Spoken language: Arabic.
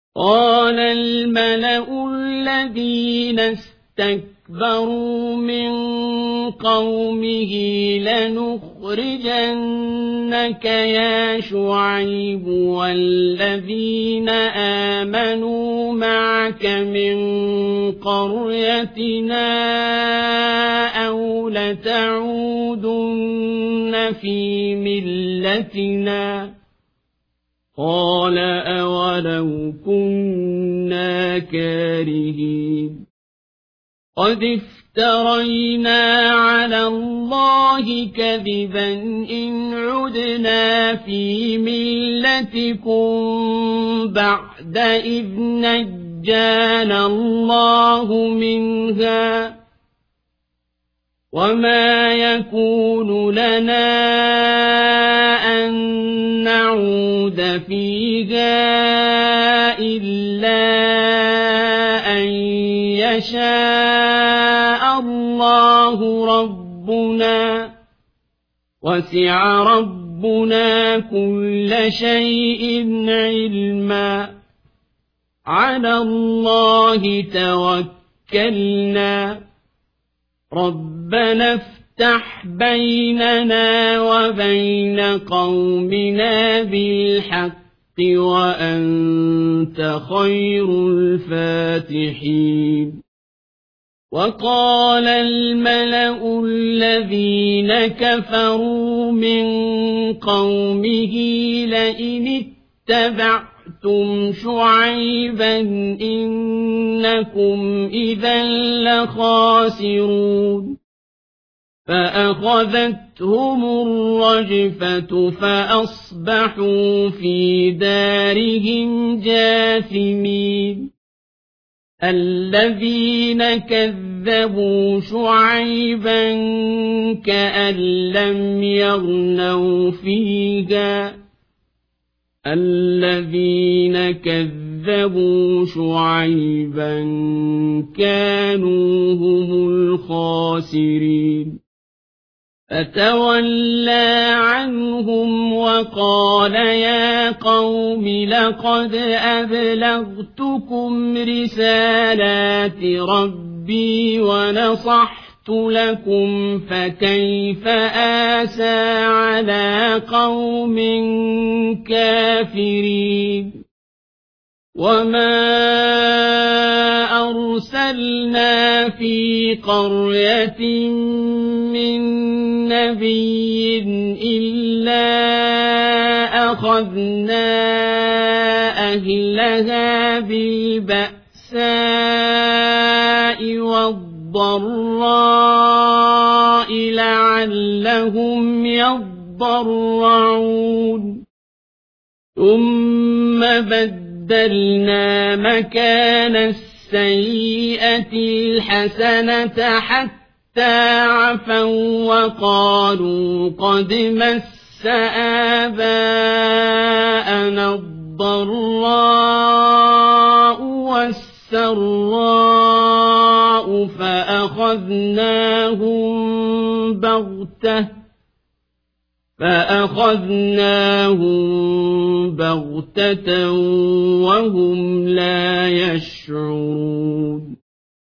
قال الملأ الذين استكبروا من قومه لنخرجنك يا شعيب والذين آمنوا معك من قريتنا أو لتعودن في ملتنا قال أولو كنا كارهين قد افترينا على الله كذبا إن عدنا في ملتكم بعد إذ نجانا الله منها وما يكون لنا أن نعود فيها إلا أن يشاء الله ربنا وسع ربنا كل شيء علما على الله توكلنا ربنا افتح بيننا وبين قومنا بالحق وأنت خير الفاتحين وقال الملأ الذين كفروا من قومه لئن اتبعتم شعيبا إنكم إذا لخاسرون فأخذتهم الرجفة فأصبحوا في دارهم جاثمين الذين كذبوا شعيبا كأن لم يغنوا فيها الذين كذبوا شعيبا كانوا هم الخاسرين فتولى عنهم وقال يا قوم لقد أبلغتكم رسالات ربي ونصحت لكم فكيف آسى على قوم كافرين وما أرسلنا في قرية من نبي إلا أخذنا أهلها بالبأساء والضراء لعلهم يضرعون ثم بدلنا مكان السيئة الحسنة حتى عفوا وقالوا قد مس آباءنا الضراء والسراء فأخذناهم بغتة وهم لا يشعرون